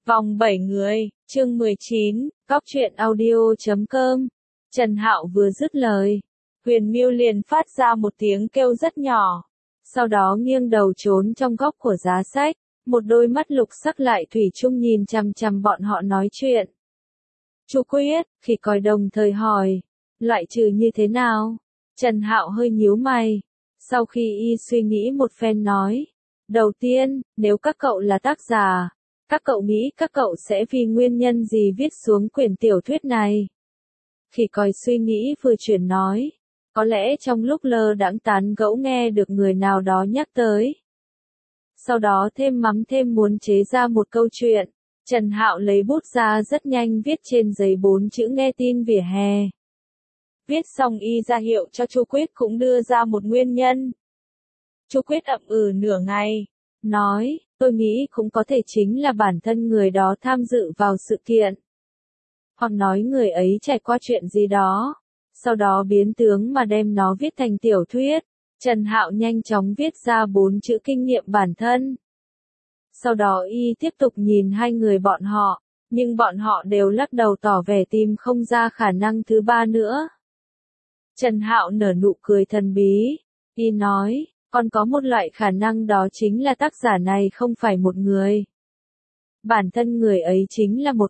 Vòng 7 người, chương 19, Cóc truyện audio.com. Trần Hạo vừa dứt lời, Huyền Miêu liền phát ra một tiếng kêu rất nhỏ. Sau đó nghiêng đầu trốn trong góc của giá sách, một đôi mắt lục sắc lại thủy chung nhìn chằm chằm bọn họ nói chuyện. Chu Quyết, Khỉ Còi đồng thời hỏi, loại trừ như thế nào? Trần Hạo hơi nhíu mày. Sau khi y suy nghĩ một phen nói, đầu tiên, nếu các cậu là tác giả, các cậu nghĩ các cậu sẽ vì nguyên nhân gì viết xuống quyển tiểu thuyết này? Khỉ Còi suy nghĩ vừa chuyển nói, có lẽ trong lúc lơ đãng tán gẫu nghe được người nào đó nhắc tới. Sau đó thêm mắm thêm muốn chế ra một câu chuyện. Trần Hạo lấy bút ra rất nhanh viết trên giấy 4 chữ nghe tin vỉa hè. Viết xong y ra hiệu cho Chu Quyết cũng đưa ra một nguyên nhân. Chu Quyết ậm ừ nửa ngày, nói, tôi nghĩ cũng có thể chính là bản thân người đó tham dự vào sự kiện. Hoặc nói người ấy trải qua chuyện gì đó, sau đó biến tướng mà đem nó viết thành tiểu thuyết. Trần Hạo nhanh chóng viết ra 4 chữ kinh nghiệm bản thân. Sau đó y tiếp tục nhìn hai người bọn họ, nhưng bọn họ đều lắc đầu tỏ vẻ tìm không ra khả năng thứ ba nữa. Trần Hạo nở nụ cười thần bí, y nói, còn có một loại khả năng đó chính là tác giả này không phải một người. Bản thân người ấy chính là một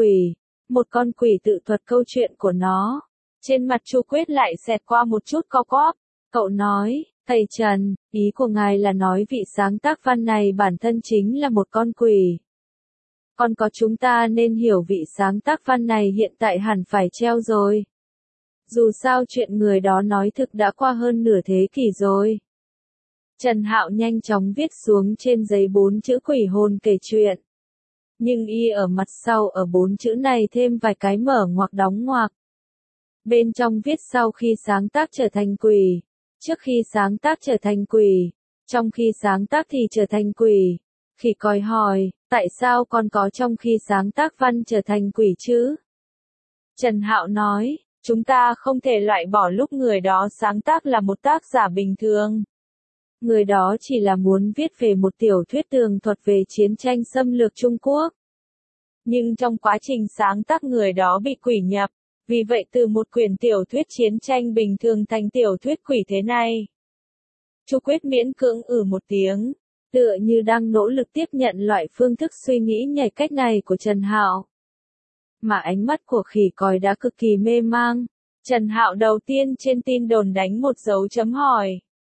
con quỷ tự thuật câu chuyện của nó. Trên mặt Chu Quyết lại xẹt qua một chút co quắp, cậu nói, thầy Trần, ý của ngài là nói vị sáng tác văn này bản thân chính là một con quỷ. Còn có chúng ta nên hiểu vị sáng tác văn này hiện tại hẳn phải treo rồi. Dù sao chuyện người đó nói thực đã qua hơn nửa thế kỷ rồi. Trần Hạo nhanh chóng viết xuống trên giấy 4 chữ quỷ hồn kể chuyện. Nhưng y ở mặt sau ở 4 chữ này thêm vài cái mở ngoặc đóng ngoặc. Bên trong viết sau khi sáng tác trở thành quỷ, trước khi sáng tác trở thành quỷ, trong khi sáng tác thì trở thành quỷ. Khỉ Còi hỏi, tại sao còn có trong khi sáng tác văn trở thành quỷ chứ? Trần Hạo nói, chúng ta không thể loại bỏ lúc người đó sáng tác là một tác giả bình thường. Người đó chỉ là muốn viết về một tiểu thuyết tường thuật về chiến tranh xâm lược Trung Quốc. Nhưng trong quá trình sáng tác người đó bị quỷ nhập, vì vậy từ một quyển tiểu thuyết chiến tranh bình thường thành tiểu thuyết quỷ thế này. Chu Quyết miễn cưỡng một tiếng, tựa như đang nỗ lực tiếp nhận loại phương thức suy nghĩ nhảy cách này của Trần Hạo. Mà ánh mắt của Khỉ Còi đã cực kỳ mê mang. Trần Hạo đầu tiên trên tin đồn đánh một dấu chấm hỏi.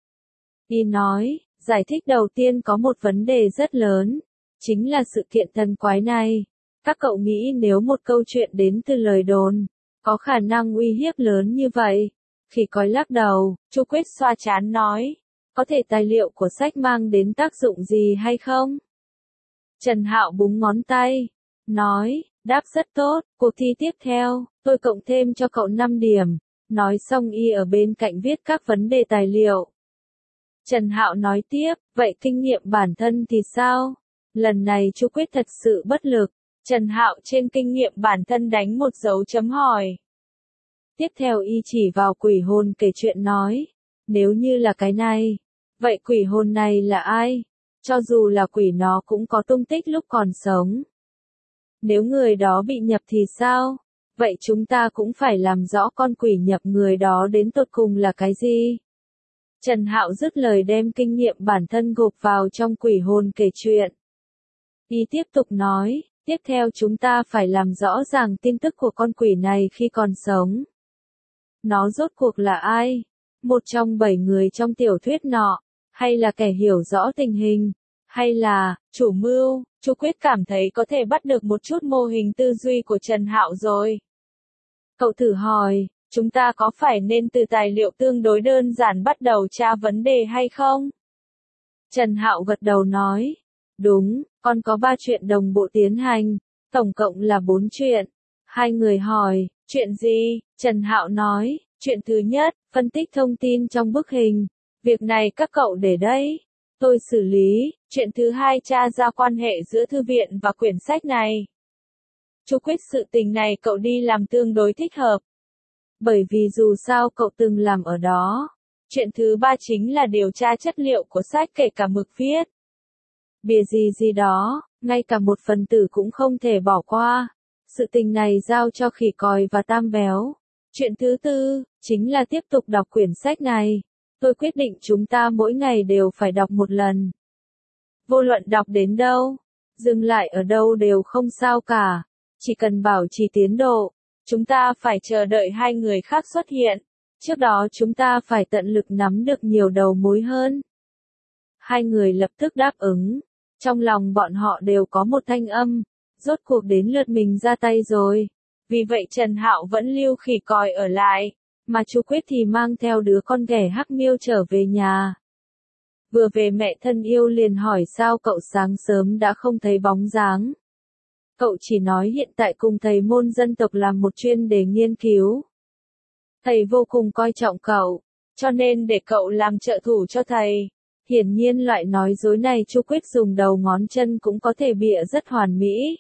Y nói, giải thích đầu tiên có một vấn đề rất lớn, chính là sự kiện thần quái này. Các cậu nghĩ nếu một câu chuyện đến từ lời đồn, có khả năng uy hiếp lớn như vậy? Khỉ Còi lắc đầu, Chu Quyết xoa trán nói, có thể tài liệu của sách mang đến tác dụng gì hay không? Trần Hạo búng ngón tay, nói, đáp rất tốt, cuộc thi tiếp theo, tôi cộng thêm cho cậu 5 điểm. Nói xong y ở bên cạnh viết các vấn đề tài liệu. Trần Hạo nói tiếp, vậy kinh nghiệm bản thân thì sao? Lần này Chu Quyết thật sự bất lực. Trần Hạo trên kinh nghiệm bản thân đánh một dấu chấm hỏi. Tiếp theo y chỉ vào quỷ hồn kể chuyện nói, nếu như là cái này, vậy quỷ hồn này là ai? Cho dù là quỷ nó cũng có tung tích lúc còn sống. Nếu người đó bị nhập thì sao? Vậy chúng ta cũng phải làm rõ con quỷ nhập người đó đến tột cùng là cái gì? Trần Hạo dứt lời đem kinh nghiệm bản thân gộp vào trong quỷ hồn kể chuyện. Y tiếp tục nói, tiếp theo chúng ta phải làm rõ ràng tin tức của con quỷ này khi còn sống. Nó rốt cuộc là ai? Một trong 7 người trong tiểu thuyết nọ, hay là kẻ hiểu rõ tình hình, hay là chủ mưu? Chu Quyết cảm thấy có thể bắt được một chút mô hình tư duy của Trần Hạo rồi. Cậu thử hỏi, chúng ta có phải nên từ tài liệu tương đối đơn giản bắt đầu tra vấn đề hay không? Trần Hạo gật đầu nói, đúng, còn có 3 chuyện đồng bộ tiến hành, tổng cộng là 4 chuyện. Hai người hỏi, chuyện gì? Trần Hạo nói, chuyện thứ nhất, phân tích thông tin trong bức hình. Việc này các cậu để đây, tôi xử lý. Chuyện thứ hai, tra ra quan hệ giữa thư viện và quyển sách này. Chu Quyết, sự tình này cậu đi làm tương đối thích hợp. Bởi vì dù sao cậu từng làm ở đó. Chuyện thứ ba chính là điều tra chất liệu của sách kể cả mực viết. bìa gì gì đó, ngay cả một phần tử cũng không thể bỏ qua. Sự tình này giao cho khỉ còi và tam béo. Chuyện thứ tư, chính là tiếp tục đọc quyển sách này. Tôi quyết định chúng ta mỗi ngày đều phải đọc một lần. Vô luận đọc đến đâu, dừng lại ở đâu đều không sao cả. Chỉ cần bảo trì tiến độ, chúng ta phải chờ đợi hai người khác xuất hiện. Trước đó chúng ta phải tận lực nắm được nhiều đầu mối hơn. Hai người lập tức đáp ứng. Trong lòng bọn họ đều có một thanh âm. Rốt cuộc đến lượt mình ra tay rồi. Vì vậy Trần Hạo vẫn lưu khỉ còi ở lại. Mà chú Quyết thì mang theo đứa con ghẻ Hắc Miêu trở về nhà. Vừa về mẹ thân yêu liền hỏi sao cậu sáng sớm đã không thấy bóng dáng. Cậu chỉ nói hiện tại cùng thầy môn dân tộc làm một chuyên đề nghiên cứu. Thầy vô cùng coi trọng cậu, cho nên để cậu làm trợ thủ cho thầy. Hiển nhiên loại nói dối này chú Quyết dùng đầu ngón chân cũng có thể bịa rất hoàn mỹ.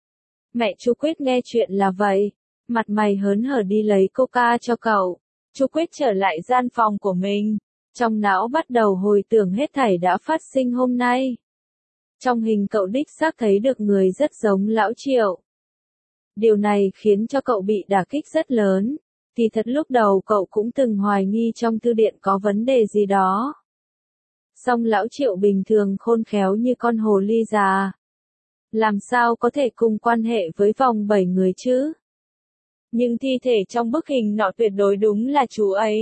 Mẹ chú Quyết nghe chuyện là vậy, mặt mày hớn hở đi lấy coca cho cậu. Chú Quyết trở lại gian phòng của mình, trong não bắt đầu hồi tưởng hết thảy đã phát sinh hôm nay. Trong hình cậu đích xác thấy được người rất giống lão Triệu. Điều này khiến cho cậu bị đả kích rất lớn. Thì thật lúc đầu cậu cũng từng hoài nghi trong thư điện có vấn đề gì đó. Song lão Triệu bình thường khôn khéo như con hồ ly già. Làm sao có thể cùng quan hệ với vòng 7 người chứ? Nhưng thi thể trong bức hình nọ tuyệt đối đúng là chú ấy.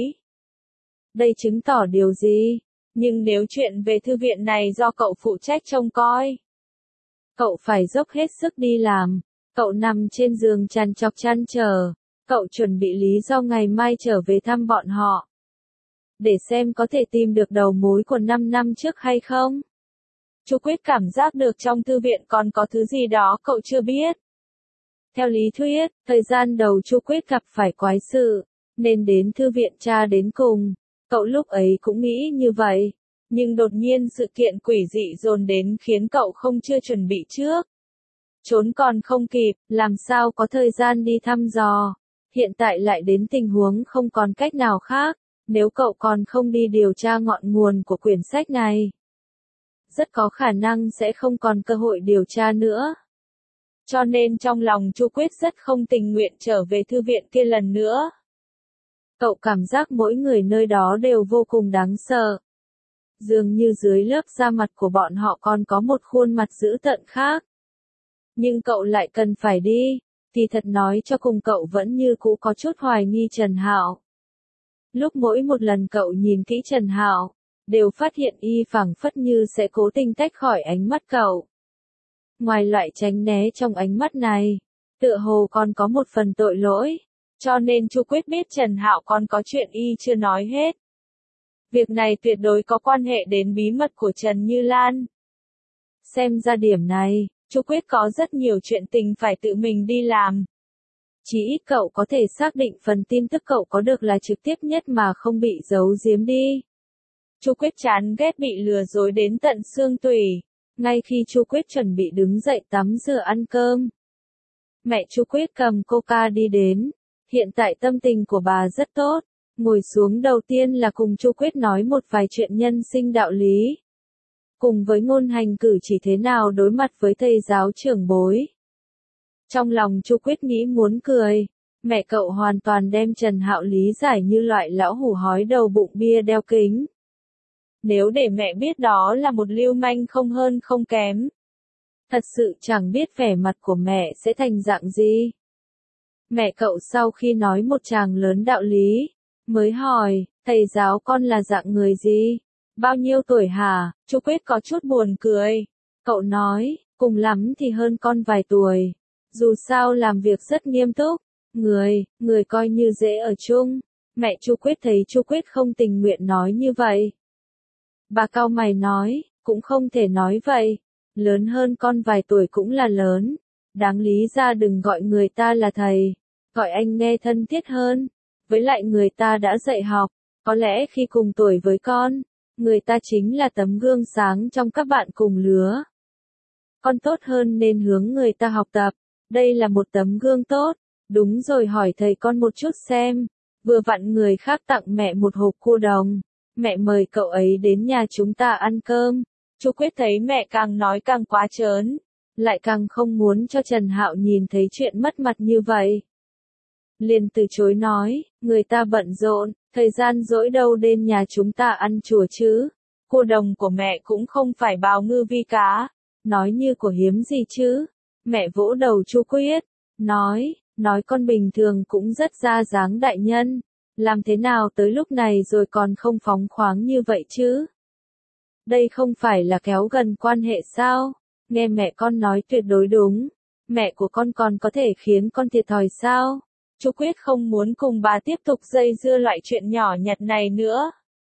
Đây chứng tỏ điều gì? Nhưng nếu chuyện về thư viện này do cậu phụ trách trông coi, cậu phải dốc hết sức đi làm. Cậu nằm trên giường trằn trọc trăn trở. Cậu chuẩn bị lý do ngày mai trở về thăm bọn họ. Để xem có thể tìm được đầu mối của 5 năm trước hay không. Chú Quyết cảm giác được trong thư viện còn có thứ gì đó cậu chưa biết. Theo lý thuyết, thời gian đầu chú Quyết gặp phải quái sự, nên đến thư viện tra đến cùng. Cậu lúc ấy cũng nghĩ như vậy. Nhưng đột nhiên sự kiện quỷ dị dồn đến khiến cậu không chưa chuẩn bị trước. Trốn còn không kịp, làm sao có thời gian đi thăm dò. Hiện tại lại đến tình huống không còn cách nào khác, nếu cậu còn không đi điều tra ngọn nguồn của quyển sách này. Rất có khả năng sẽ không còn cơ hội điều tra nữa. Cho nên trong lòng chú Quyết rất không tình nguyện trở về thư viện kia lần nữa. Cậu cảm giác mỗi người nơi đó đều vô cùng đáng sợ. Dường như dưới lớp da mặt của bọn họ còn có một khuôn mặt dữ tợn khác. Nhưng cậu lại cần phải đi, thì thật nói cho cùng cậu vẫn như cũ có chút hoài nghi Trần Hạo. Lúc mỗi một lần cậu nhìn kỹ Trần Hạo, đều phát hiện y phảng phất như sẽ cố tình tách khỏi ánh mắt cậu. Ngoài loại tránh né trong ánh mắt này, tựa hồ còn có một phần tội lỗi, cho nên chú Quyết biết Trần Hạo còn có chuyện y chưa nói hết. Việc này tuyệt đối có quan hệ đến bí mật của Trần Như Lan. Xem ra điểm này, chú Quyết có rất nhiều chuyện tình phải tự mình đi làm. Chỉ ít cậu có thể xác định phần tin tức cậu có được là trực tiếp nhất mà không bị giấu giếm đi. Chú Quyết chán ghét bị lừa dối đến tận xương tủy. Ngay khi chú Quyết chuẩn bị đứng dậy tắm rửa ăn cơm, mẹ chú Quyết cầm coca đi đến. Hiện tại tâm tình của bà rất tốt. Ngồi xuống đầu tiên là cùng chú Quyết nói một vài chuyện nhân sinh đạo lý. Cùng với ngôn hành cử chỉ thế nào đối mặt với thầy giáo trưởng bối. Trong lòng chú Quyết nghĩ muốn cười. Mẹ cậu hoàn toàn đem Trần Hạo lý giải như loại lão hủ hói đầu bụng bia đeo kính. Nếu để mẹ biết đó là một lưu manh không hơn không kém. Thật sự chẳng biết vẻ mặt của mẹ sẽ thành dạng gì. Mẹ cậu sau khi nói một tràng lớn đạo lý, mới hỏi, thầy giáo con là dạng người gì? Bao nhiêu tuổi hả? Chú Quyết có chút buồn cười. Cậu nói, cùng lắm thì hơn con vài tuổi. Dù sao làm việc rất nghiêm túc. Người coi như dễ ở chung. Mẹ chú Quyết thấy chú Quyết không tình nguyện nói như vậy. Bà cau mày nói, cũng không thể nói vậy. Lớn hơn con vài tuổi cũng là lớn. Đáng lý ra đừng gọi người ta là thầy. Gọi anh nghe thân thiết hơn. Với lại người ta đã dạy học. Có lẽ khi cùng tuổi với con, người ta chính là tấm gương sáng trong các bạn cùng lứa. Con tốt hơn nên hướng người ta học tập. Đây là một tấm gương tốt. Đúng rồi, hỏi thầy con một chút xem. Vừa vặn người khác tặng mẹ một hộp cua đồng. Mẹ mời cậu ấy đến nhà chúng ta ăn cơm. Chu Quyết thấy mẹ càng nói càng quá trớn, lại càng không muốn cho Trần Hạo nhìn thấy chuyện mất mặt như vậy. Liền từ chối nói, người ta bận rộn, thời gian rỗi đâu đến nhà chúng ta ăn chùa chứ. Cô đồng của mẹ cũng không phải bào ngư vi cá, nói như của hiếm gì chứ. Mẹ vỗ đầu Chu Quyết, nói con bình thường cũng rất ra dáng đại nhân, làm thế nào tới lúc này rồi còn không phóng khoáng như vậy chứ? Đây không phải là kéo gần quan hệ sao? Nghe mẹ con nói tuyệt đối đúng, mẹ của con còn có thể khiến con thiệt thòi sao? Chu Quyết không muốn cùng bà tiếp tục dây dưa loại chuyện nhỏ nhặt này nữa.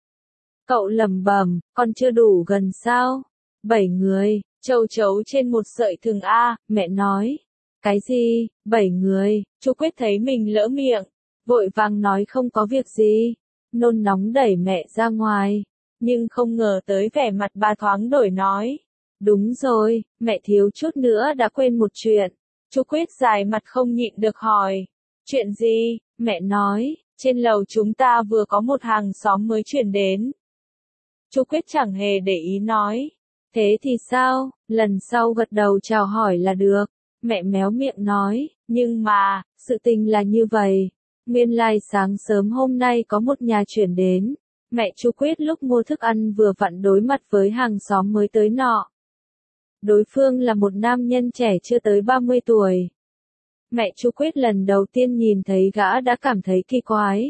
Cậu lẩm bẩm, con chưa đủ gần sao? 7 người, châu chấu trên một sợi thừng a, mẹ nói. Cái gì, 7 người? Chu Quyết thấy mình lỡ miệng, vội vàng nói không có việc gì, nôn nóng đẩy mẹ ra ngoài, nhưng không ngờ tới vẻ mặt bà thoáng đổi nói. Đúng rồi, mẹ thiếu chút nữa đã quên một chuyện. Chu Quyết dài mặt không nhịn được hỏi. Chuyện gì? Mẹ nói, trên lầu chúng ta vừa có một hàng xóm mới chuyển đến. Chu Quyết chẳng hề để ý nói. Thế thì sao, lần sau gật đầu chào hỏi là được. Mẹ méo miệng nói, nhưng mà, sự tình là như vậy. Nguyên lai sáng sớm hôm nay có một nhà chuyển đến. Mẹ Chu Quyết lúc mua thức ăn vừa vặn đối mặt với hàng xóm mới tới nọ. Đối phương là một nam nhân trẻ chưa tới 30 tuổi. Mẹ Chu Quyết lần đầu tiên nhìn thấy gã đã cảm thấy kỳ quái.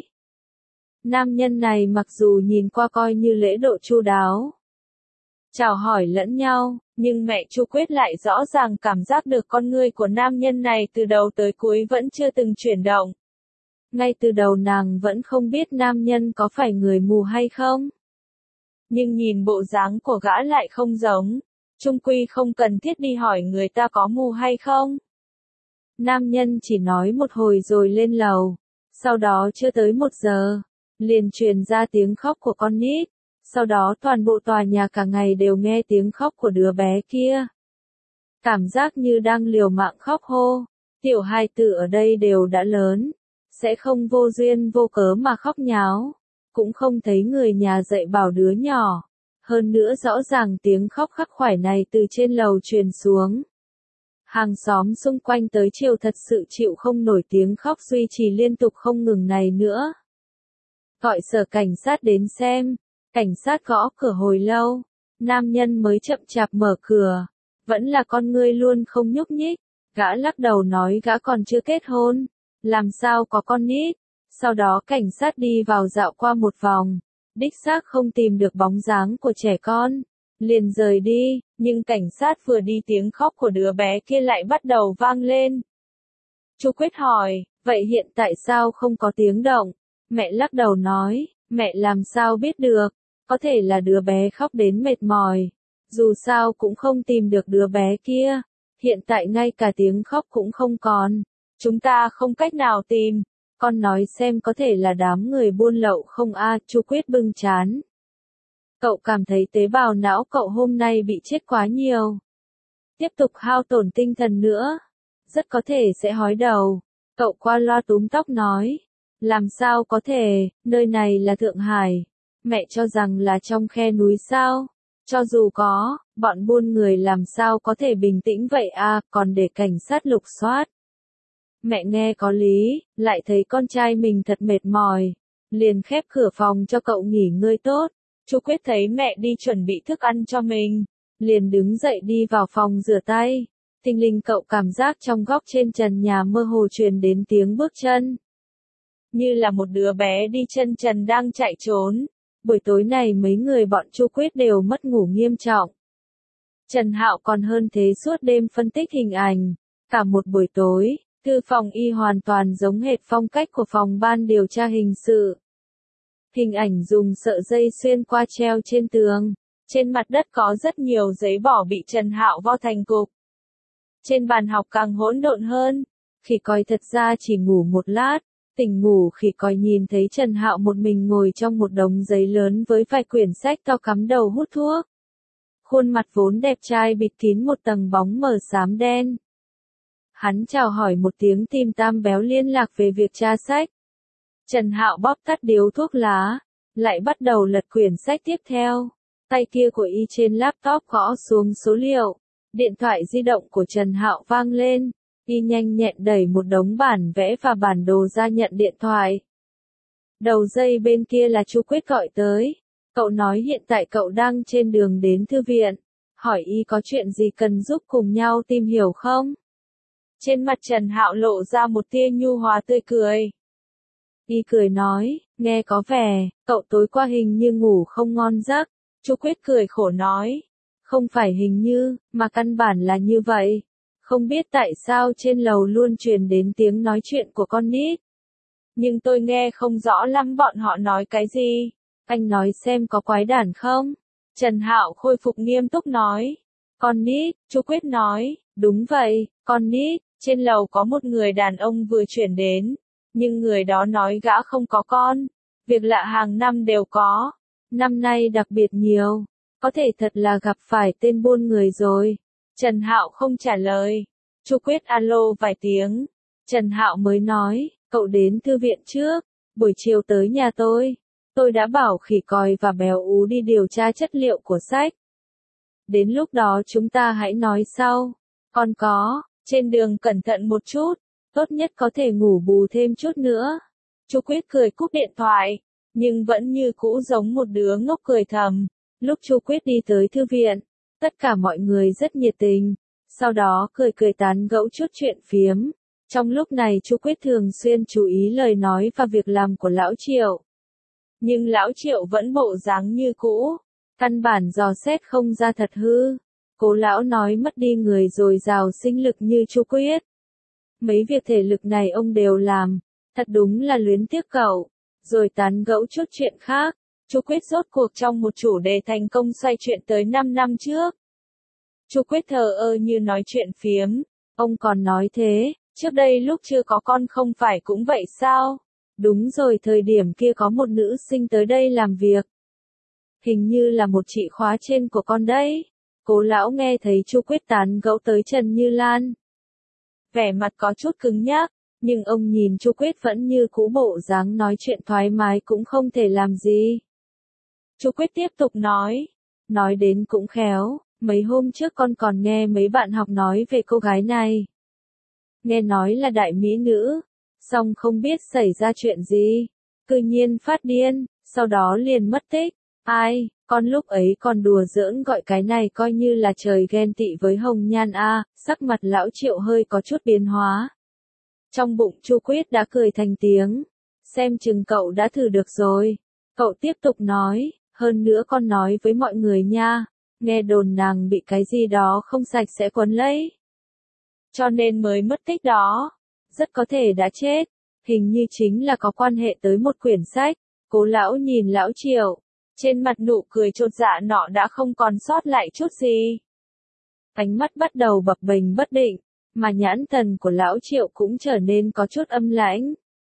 Nam nhân này mặc dù nhìn qua coi như lễ độ chu đáo, chào hỏi lẫn nhau, nhưng mẹ Chu Quyết lại rõ ràng cảm giác được con người của nam nhân này từ đầu tới cuối vẫn chưa từng chuyển động. Ngay từ đầu nàng vẫn không biết nam nhân có phải người mù hay không. Nhưng nhìn bộ dáng của gã lại không giống, chung quy không cần thiết đi hỏi người ta có mù hay không. Nam nhân chỉ nói một hồi rồi lên lầu, sau đó chưa tới 1 giờ, liền truyền ra tiếng khóc của con nít, sau đó toàn bộ tòa nhà cả ngày đều nghe tiếng khóc của đứa bé kia. Cảm giác như đang liều mạng khóc hô, tiểu hài tử ở đây đều đã lớn, sẽ không vô duyên vô cớ mà khóc nháo, cũng không thấy người nhà dạy bảo đứa nhỏ, hơn nữa rõ ràng tiếng khóc khắc khoải này từ trên lầu truyền xuống. Hàng xóm xung quanh tới chiều thật sự chịu không nổi tiếng khóc duy trì liên tục không ngừng này nữa. Gọi sở cảnh sát đến xem, cảnh sát gõ cửa hồi lâu, nam nhân mới chậm chạp mở cửa, vẫn là con ngươi luôn không nhúc nhích, gã lắc đầu nói gã còn chưa kết hôn, làm sao có con nít, sau đó cảnh sát đi vào dạo qua một vòng, đích xác không tìm được bóng dáng của trẻ con. Liền rời đi, nhưng cảnh sát vừa đi tiếng khóc của đứa bé kia lại bắt đầu vang lên. Chu Quyết hỏi, vậy hiện tại sao không có tiếng động? Mẹ lắc đầu nói, mẹ làm sao biết được, có thể là đứa bé khóc đến mệt mỏi. Dù sao cũng không tìm được đứa bé kia, hiện tại ngay cả tiếng khóc cũng không còn. Chúng ta không cách nào tìm, con nói xem có thể là đám người buôn lậu không a? Chu Quyết bưng trán. Cậu cảm thấy tế bào não cậu hôm nay bị chết quá nhiều. Tiếp tục hao tổn tinh thần nữa, rất có thể sẽ hói đầu. Cậu qua loa túm tóc nói, làm sao có thể, nơi này là Thượng Hải. Mẹ cho rằng là trong khe núi sao? Cho dù có, bọn buôn người làm sao có thể bình tĩnh vậy à, còn để cảnh sát lục soát. Mẹ nghe có lý, lại thấy con trai mình thật mệt mỏi, liền khép cửa phòng cho cậu nghỉ ngơi tốt. Chu Quyết thấy mẹ đi chuẩn bị thức ăn cho mình, liền đứng dậy đi vào phòng rửa tay. Thình lình cậu cảm giác trong góc trên trần nhà mơ hồ truyền đến tiếng bước chân. Như là một đứa bé đi chân trần đang chạy trốn. Buổi tối này mấy người bọn Chu Quyết đều mất ngủ nghiêm trọng. Trần Hạo còn hơn thế, suốt đêm phân tích hình ảnh. Cả một buổi tối, thư phòng y hoàn toàn giống hệt phong cách của phòng ban điều tra hình sự. Hình ảnh dùng sợi dây xuyên qua treo trên tường. Trên mặt đất có rất nhiều giấy bỏ bị Trần Hạo vo thành cục. Trên bàn học càng hỗn độn hơn. Khỉ còi thật ra chỉ ngủ một lát. Tỉnh ngủ khỉ còi nhìn thấy Trần Hạo một mình ngồi trong một đống giấy lớn với vài quyển sách to cắm đầu hút thuốc. Khuôn mặt vốn đẹp trai bịt kín một tầng bóng mờ xám đen. Hắn chào hỏi một tiếng tìm Tam Béo liên lạc về việc tra sách. Trần Hạo bóp tắt điếu thuốc lá, lại bắt đầu lật quyển sách tiếp theo. Tay kia của y trên laptop gõ xuống số liệu. Điện thoại di động của Trần Hạo vang lên. Y nhanh nhẹn đẩy một đống bản vẽ và bản đồ ra nhận điện thoại. Đầu dây bên kia là Chu Quyết gọi tới. Cậu nói hiện tại cậu đang trên đường đến thư viện. Hỏi y có chuyện gì cần giúp cùng nhau tìm hiểu không? Trên mặt Trần Hạo lộ ra một tia nhu hòa tươi cười. Y cười nói, nghe có vẻ, cậu tối qua hình như ngủ không ngon giấc. Chu Quyết cười khổ nói, không phải hình như, mà căn bản là như vậy. Không biết tại sao trên lầu luôn truyền đến tiếng nói chuyện của con nít. Nhưng tôi nghe không rõ lắm bọn họ nói cái gì. Anh nói xem có quái đản không? Trần Hạo khôi phục nghiêm túc nói. Con nít, Chu Quyết nói, đúng vậy, con nít, trên lầu có một người đàn ông vừa chuyển đến. Nhưng người đó nói gã không có con. Việc lạ hàng năm đều có. Năm nay đặc biệt nhiều. Có thể thật là gặp phải tên buôn người rồi. Trần Hạo không trả lời. Chu Quyết alo vài tiếng. Trần Hạo mới nói, cậu đến thư viện trước, buổi chiều tới nhà tôi. Tôi đã bảo khỉ còi và béo ú đi điều tra chất liệu của sách. Đến lúc đó chúng ta hãy nói sau. Còn có, trên đường cẩn thận một chút, tốt nhất có thể ngủ bù thêm chút nữa. Chu Quyết cười cúp điện thoại, nhưng vẫn như cũ giống một đứa ngốc cười thầm. Lúc Chu Quyết đi tới thư viện, tất cả mọi người rất nhiệt tình, sau đó cười cười tán gẫu chút chuyện phiếm. Trong lúc này Chu Quyết thường xuyên chú ý lời nói và việc làm của Lão Triệu. Nhưng Lão Triệu vẫn bộ dáng như cũ, căn bản dò xét không ra thật hư. Cố Lão nói mất đi người dồi dào sinh lực như Chu Quyết. Mấy việc thể lực này ông đều làm, thật đúng là luyến tiếc cậu. Rồi tán gẫu chút chuyện khác. Chu Quyết rốt cuộc trong một chủ đề thành công xoay chuyện tới 5 năm trước. Chu Quyết thờ ơ như nói chuyện phiếm. Ông còn nói thế, trước đây lúc chưa có con không phải cũng vậy sao? Đúng rồi, thời điểm kia có một nữ sinh tới đây làm việc. Hình như là một chị khóa trên của con đấy. Cố Lão nghe thấy Chu Quyết tán gẫu tới Trần Như Lan. Vẻ mặt có chút cứng nhắc, nhưng ông nhìn Chu Quyết vẫn như cũ bộ dáng nói chuyện thoải mái cũng không thể làm gì. Chu Quyết tiếp tục nói đến cũng khéo, mấy hôm trước con còn nghe mấy bạn học nói về cô gái này. Nghe nói là đại mỹ nữ, song không biết xảy ra chuyện gì, tự nhiên phát điên, sau đó liền mất tích. Ai, con lúc ấy còn đùa giỡn gọi cái này coi như là trời ghen tị với Hồng Nhan a. Sắc mặt Lão Triệu hơi có chút biến hóa. Trong bụng Chu Quyết đã cười thành tiếng, xem chừng cậu đã thử được rồi. Cậu tiếp tục nói, hơn nữa con nói với mọi người nha, nghe đồn nàng bị cái gì đó không sạch sẽ quấn lấy. Cho nên mới mất tích đó, rất có thể đã chết, hình như chính là có quan hệ tới một quyển sách. Cố Lão nhìn Lão Triệu, trên mặt nụ cười chột dạ nọ đã không còn sót lại chút gì. Ánh mắt bắt đầu bập bềnh bất định, mà nhãn thần của Lão Triệu cũng trở nên có chút âm lãnh.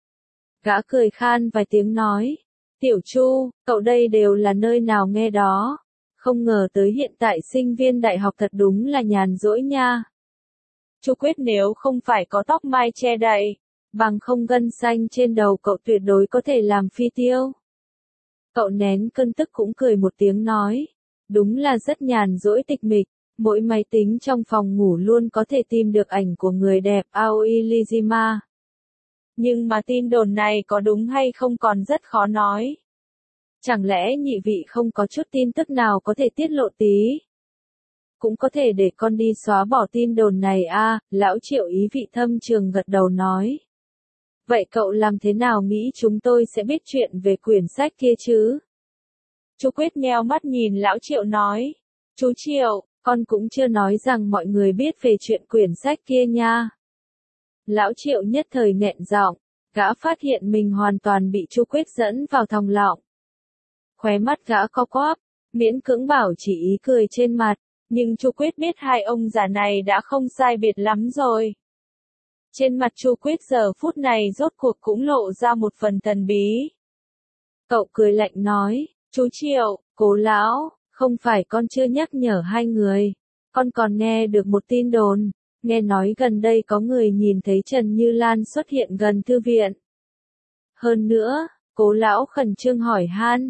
Gã cười khan vài tiếng nói, Tiểu Chu, cậu đây đều là nơi nào nghe đó. Không ngờ tới hiện tại sinh viên đại học thật đúng là nhàn rỗi nha. Chu Quyết nếu không phải có tóc mai che đậy, bằng không gân xanh trên đầu cậu tuyệt đối có thể làm phi tiêu. Cậu nén cơn tức cũng cười một tiếng nói, đúng là rất nhàn rỗi tịch mịch, mỗi máy tính trong phòng ngủ luôn có thể tìm được ảnh của người đẹp Aoi Lizima. Nhưng mà tin đồn này có đúng hay không còn rất khó nói. Chẳng lẽ nhị vị không có chút tin tức nào có thể tiết lộ tí? Cũng có thể để con đi xóa bỏ tin đồn này a. Lão Triệu ý vị thâm trường gật đầu nói. Vậy cậu làm thế nào nghĩ chúng tôi sẽ biết chuyện về quyển sách kia chứ? Chu Quyết nheo mắt nhìn Lão Triệu nói. Chú Triệu, con cũng chưa nói rằng mọi người biết về chuyện quyển sách kia nha. Lão Triệu nhất thời nghẹn giọng, gã phát hiện mình hoàn toàn bị Chu Quyết dẫn vào thòng lọng. Khóe mắt gã co quắp, miễn cưỡng bảo chỉ ý cười trên mặt, nhưng Chu Quyết biết hai ông già này đã không sai biệt lắm rồi. Trên mặt Chu Quyết giờ phút này rốt cuộc cũng lộ ra một phần thần bí. Cậu cười lạnh nói, chú Triệu, Cố Lão, không phải con chưa nhắc nhở hai người, con còn nghe được một tin đồn, nghe nói gần đây có người nhìn thấy Trần Như Lan xuất hiện gần thư viện. Hơn nữa, Cố Lão khẩn trương hỏi han,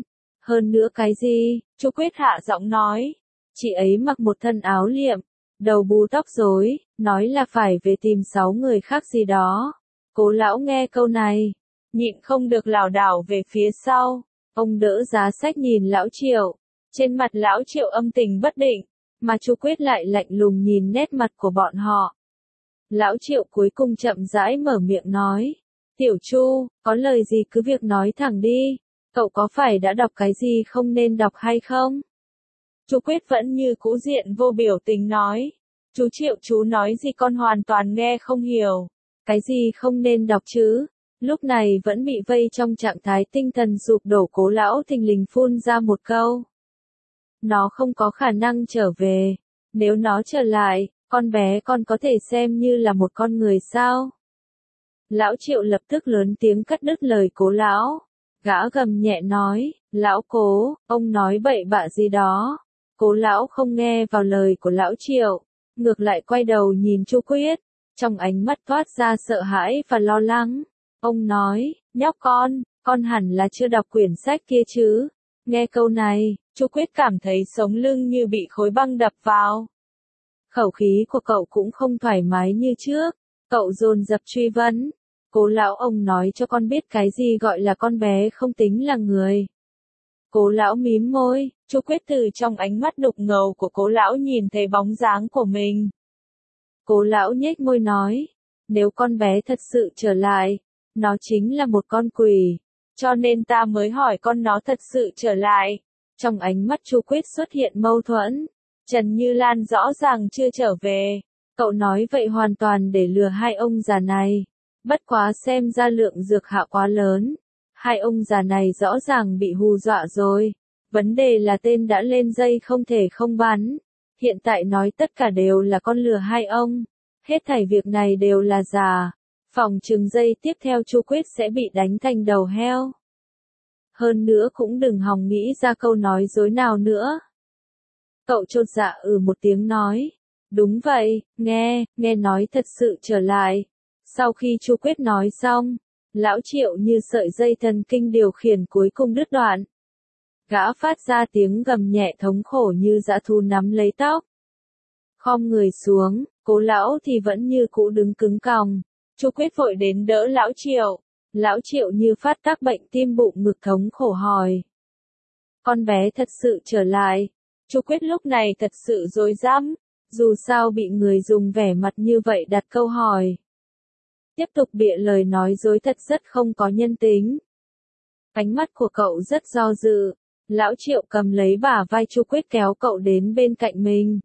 Hơn nữa cái gì? Chu Quyết hạ giọng nói. Chị ấy mặc một thân áo liệm, đầu bù tóc rối, nói là phải về tìm 6 người khác gì đó. Cố lão nghe câu này, nhịn không được lảo đảo về phía sau. Ông đỡ giá sách nhìn lão Triệu. Trên mặt lão Triệu âm tình bất định, mà Chu Quyết lại lạnh lùng nhìn nét mặt của bọn họ. Lão Triệu cuối cùng chậm rãi mở miệng nói. Tiểu Chu, có lời gì cứ việc nói thẳng đi. Cậu có phải đã đọc cái gì không nên đọc hay không? Chu Quyết vẫn như cũ diện vô biểu tình nói. Chú Triệu chú nói gì con hoàn toàn nghe không hiểu. Cái gì không nên đọc chứ? Lúc này vẫn bị vây trong trạng thái tinh thần sụp đổ, Cố lão thình lình phun ra một câu. Nó không có khả năng trở về. Nếu nó trở lại, con bé còn có thể xem như là một con người sao? Lão Triệu lập tức lớn tiếng cắt đứt lời Cố lão. Gã gầm nhẹ nói, lão Cố, ông nói bậy bạ gì đó. Cố lão không nghe vào lời của lão Triệu, ngược lại quay đầu nhìn Chu Quyết, trong ánh mắt toát ra sợ hãi và lo lắng. Ông nói, nhóc con hẳn là chưa đọc quyển sách kia chứ. Nghe câu này, Chu Quyết cảm thấy sống lưng như bị khối băng đập vào. Khẩu khí của cậu cũng không thoải mái như trước, cậu dồn dập truy vấn. Cố lão, ông nói cho con biết cái gì gọi là con bé không tính là người. Cố lão mím môi, Chu Quyết từ trong ánh mắt đục ngầu của Cố lão nhìn thấy bóng dáng của mình. Cố lão nhếch môi nói, nếu con bé thật sự trở lại, nó chính là một con quỷ, cho nên ta mới hỏi con nó thật sự trở lại. Trong ánh mắt Chu Quyết xuất hiện mâu thuẫn, Trần Như Lan rõ ràng chưa trở về, cậu nói vậy hoàn toàn để lừa hai ông già này. Bất quá xem ra lượng dược hạ quá lớn. Hai ông già này rõ ràng bị hù dọa rồi. Vấn đề là tên đã lên dây không thể không bắn. Hiện tại nói tất cả đều là con lừa hai ông. Hết thảy việc này đều là giả. Phòng chừng giây tiếp theo Chu Quyết sẽ bị đánh thành đầu heo. Hơn nữa cũng đừng hòng nghĩ ra câu nói dối nào nữa. Cậu chột dạ một tiếng nói. Đúng vậy, nghe nói thật sự trở lại. Sau khi Chu Quyết nói xong, lão Triệu như sợi dây thần kinh điều khiển cuối cùng đứt đoạn. Gã phát ra tiếng gầm nhẹ thống khổ như dã thú nắm lấy tóc. Khom người xuống, Cố lão thì vẫn như cũ đứng cứng còng. Chu Quyết vội đến đỡ lão Triệu. Lão Triệu như phát tác bệnh tim bụng ngực thống khổ hỏi. Con bé thật sự trở lại. Chu Quyết lúc này thật sự rối rắm, dù sao bị người dùng vẻ mặt như vậy đặt câu hỏi. Tiếp tục bịa lời nói dối thật rất không có nhân tính. Ánh mắt của cậu rất do dự. Lão Triệu cầm lấy bả vai Chu Quyết kéo cậu đến bên cạnh mình.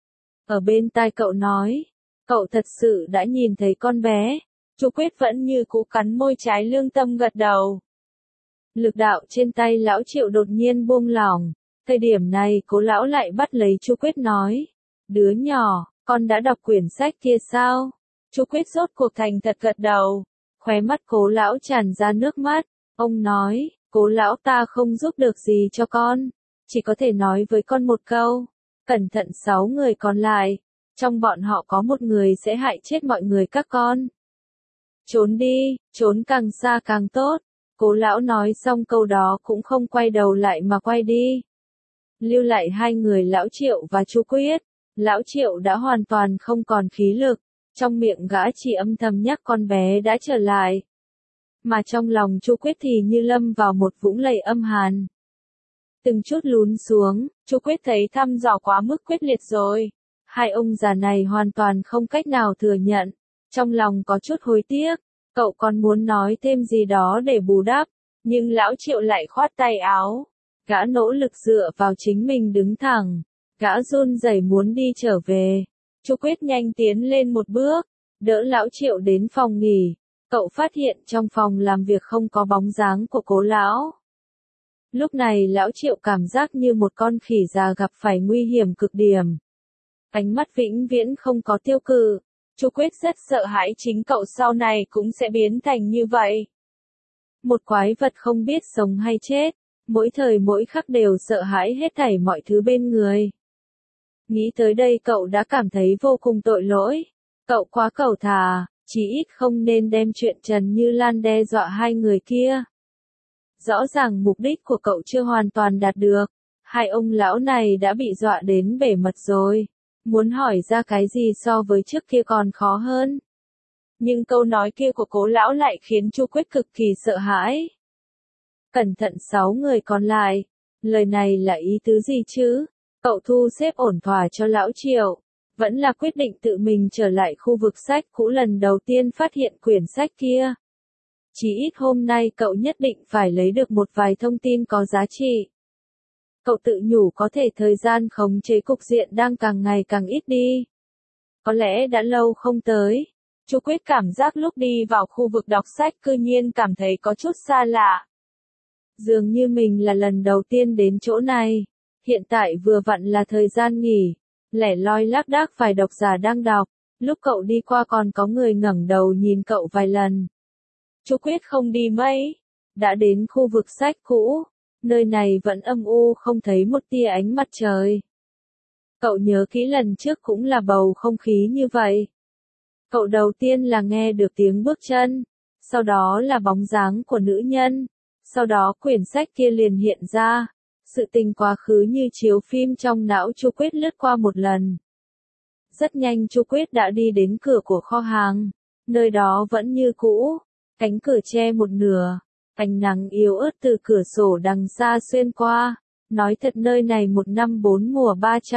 Ở bên tai cậu nói, cậu thật sự đã nhìn thấy con bé. Chu Quyết vẫn như cũ cắn môi trái lương tâm gật đầu. Lực đạo trên tay lão Triệu đột nhiên buông lỏng. Thời điểm này Cố lão lại bắt lấy Chu Quyết nói. Đứa nhỏ, con đã đọc quyển sách kia sao? Chu Quyết rốt cuộc thành thật gật đầu. Khóe mắt Cố lão tràn ra nước mắt. Ông nói, Cố lão, ta không giúp được gì cho con. Chỉ có thể nói với con một câu. Cẩn thận 6 người còn lại. Trong bọn họ có một người sẽ hại chết mọi người các con. Trốn đi, trốn càng xa càng tốt. Cố lão nói xong câu đó cũng không quay đầu lại mà quay đi. Lưu lại hai người lão Triệu và Chu Quyết. Lão Triệu đã hoàn toàn không còn khí lực. Trong miệng gã chỉ âm thầm nhắc con bé đã trở lại. Mà trong lòng Chu Quyết thì như lâm vào một vũng lầy âm hàn. Từng chút lún xuống, Chu Quyết thấy thăm dò quá mức quyết liệt rồi. Hai ông già này hoàn toàn không cách nào thừa nhận. Trong lòng có chút hối tiếc. Cậu còn muốn nói thêm gì đó để bù đắp. Nhưng lão Triệu lại khoát tay áo. Gã nỗ lực dựa vào chính mình đứng thẳng. Gã run rẩy muốn đi trở về. Chu Quyết nhanh tiến lên một bước, đỡ lão Triệu đến phòng nghỉ. Cậu phát hiện trong phòng làm việc không có bóng dáng của Cố lão. Lúc này lão Triệu cảm giác như một con khỉ già gặp phải nguy hiểm cực điểm. Ánh mắt vĩnh viễn không có tiêu cự. Chu Quyết rất sợ hãi chính cậu sau này cũng sẽ biến thành như vậy. Một quái vật không biết sống hay chết, mỗi thời mỗi khắc đều sợ hãi hết thảy mọi thứ bên người. Nghĩ tới đây cậu đã cảm thấy vô cùng tội lỗi. Cậu quá cẩu thà, chí ít không nên đem chuyện Trần Như Lan đe dọa hai người kia. Rõ ràng mục đích của cậu chưa hoàn toàn đạt được. Hai ông lão này đã bị dọa đến bể mật rồi. Muốn hỏi ra cái gì so với trước kia còn khó hơn. Nhưng câu nói kia của Cố lão lại khiến Chu Quyết cực kỳ sợ hãi. Cẩn thận 6 người còn lại. Lời này là ý tứ gì chứ? Cậu thu xếp ổn thỏa cho lão Triệu. Vẫn là quyết định tự mình trở lại khu vực sách cũ lần đầu tiên phát hiện quyển sách kia. Chỉ ít hôm nay cậu nhất định phải lấy được một vài thông tin có giá trị. Cậu tự nhủ có thể thời gian khống chế cục diện đang càng ngày càng ít đi. Có lẽ đã lâu không tới. Chu Quyết cảm giác lúc đi vào khu vực đọc sách cư nhiên cảm thấy có chút xa lạ. Dường như mình là lần đầu tiên đến chỗ này. Hiện tại vừa vặn là thời gian nghỉ. Lẻ loi lác đác vài độc giả đang đọc. Lúc cậu đi qua còn có người ngẩng đầu nhìn cậu vài lần. Chu Quyết không đi mấy. Đã đến khu vực sách cũ. Nơi này vẫn âm u không thấy một tia ánh mặt trời. Cậu nhớ kỹ lần trước cũng là bầu không khí như vậy. Cậu đầu tiên là nghe được tiếng bước chân. Sau đó là bóng dáng của nữ nhân. Sau đó quyển sách kia liền hiện ra. Sự tình quá khứ như chiếu phim trong não Chu Quyết lướt qua một lần. Rất nhanh Chu Quyết đã đi đến cửa của kho hàng. Nơi đó vẫn như cũ. Cánh cửa che một nửa. Ánh nắng yếu ớt từ cửa sổ đằng xa xuyên qua. Nói thật nơi này một năm 4 mùa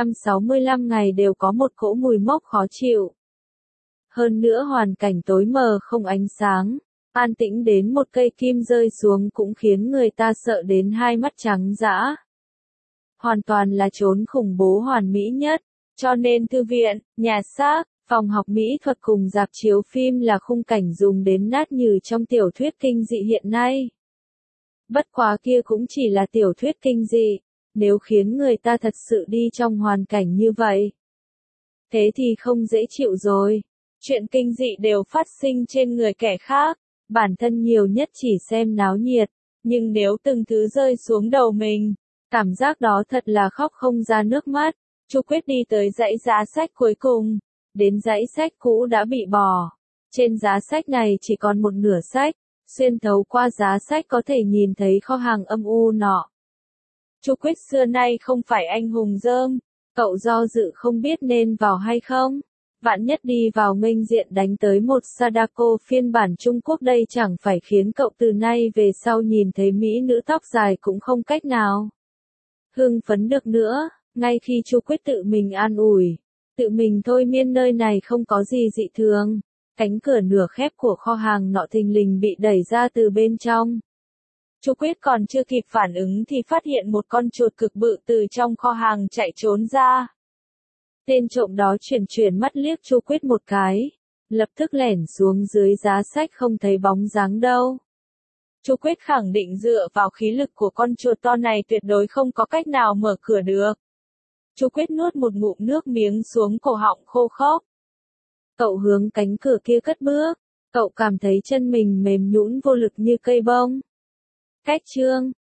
365 ngày đều có một cỗ mùi mốc khó chịu. Hơn nữa hoàn cảnh tối mờ không ánh sáng. An tĩnh đến một cây kim rơi xuống cũng khiến người ta sợ đến hai mắt trắng dã. Hoàn toàn là chốn khủng bố hoàn mỹ nhất. Cho nên thư viện, nhà xác, phòng học mỹ thuật cùng rạp chiếu phim là khung cảnh dùng đến nát như trong tiểu thuyết kinh dị hiện nay. Bất quá kia cũng chỉ là tiểu thuyết kinh dị, nếu khiến người ta thật sự đi trong hoàn cảnh như vậy. Thế thì không dễ chịu rồi. Chuyện kinh dị đều phát sinh trên người kẻ khác, bản thân nhiều nhất chỉ xem náo nhiệt, nhưng nếu từng thứ rơi xuống đầu mình, cảm giác đó thật là khóc không ra nước mắt. Chu Quyết đi tới dãy giá sách cuối cùng, đến dãy sách cũ đã bị bỏ. Trên giá sách này chỉ còn một nửa sách, xuyên thấu qua giá sách có thể nhìn thấy kho hàng âm u nọ. Chu Quyết xưa nay không phải anh hùng dơm, cậu do dự không biết nên vào hay không. Vạn nhất đi vào nghênh diện đánh tới một Sadako phiên bản Trung Quốc đây chẳng phải khiến cậu từ nay về sau nhìn thấy mỹ nữ tóc dài cũng không cách nào hưng phấn được nữa. Ngay khi Chu Quyết tự mình an ủi, tự mình thôi miên nơi này không có gì dị thường, cánh cửa nửa khép của kho hàng nọ thình lình bị đẩy ra từ bên trong. Chu Quyết còn chưa kịp phản ứng thì phát hiện một con chuột cực bự từ trong kho hàng chạy trốn ra. Tên trộm đó chuyển mắt liếc Chu Quyết một cái, lập tức lẻn xuống dưới giá sách không thấy bóng dáng đâu. Chu Quyết khẳng định dựa vào khí lực của con chuột to này tuyệt đối không có cách nào mở cửa được. Chu Quyết nuốt một ngụm nước miếng xuống cổ họng khô khốc. Cậu hướng cánh cửa kia cất bước, cậu cảm thấy chân mình mềm nhũn vô lực như cây bông. Cách chương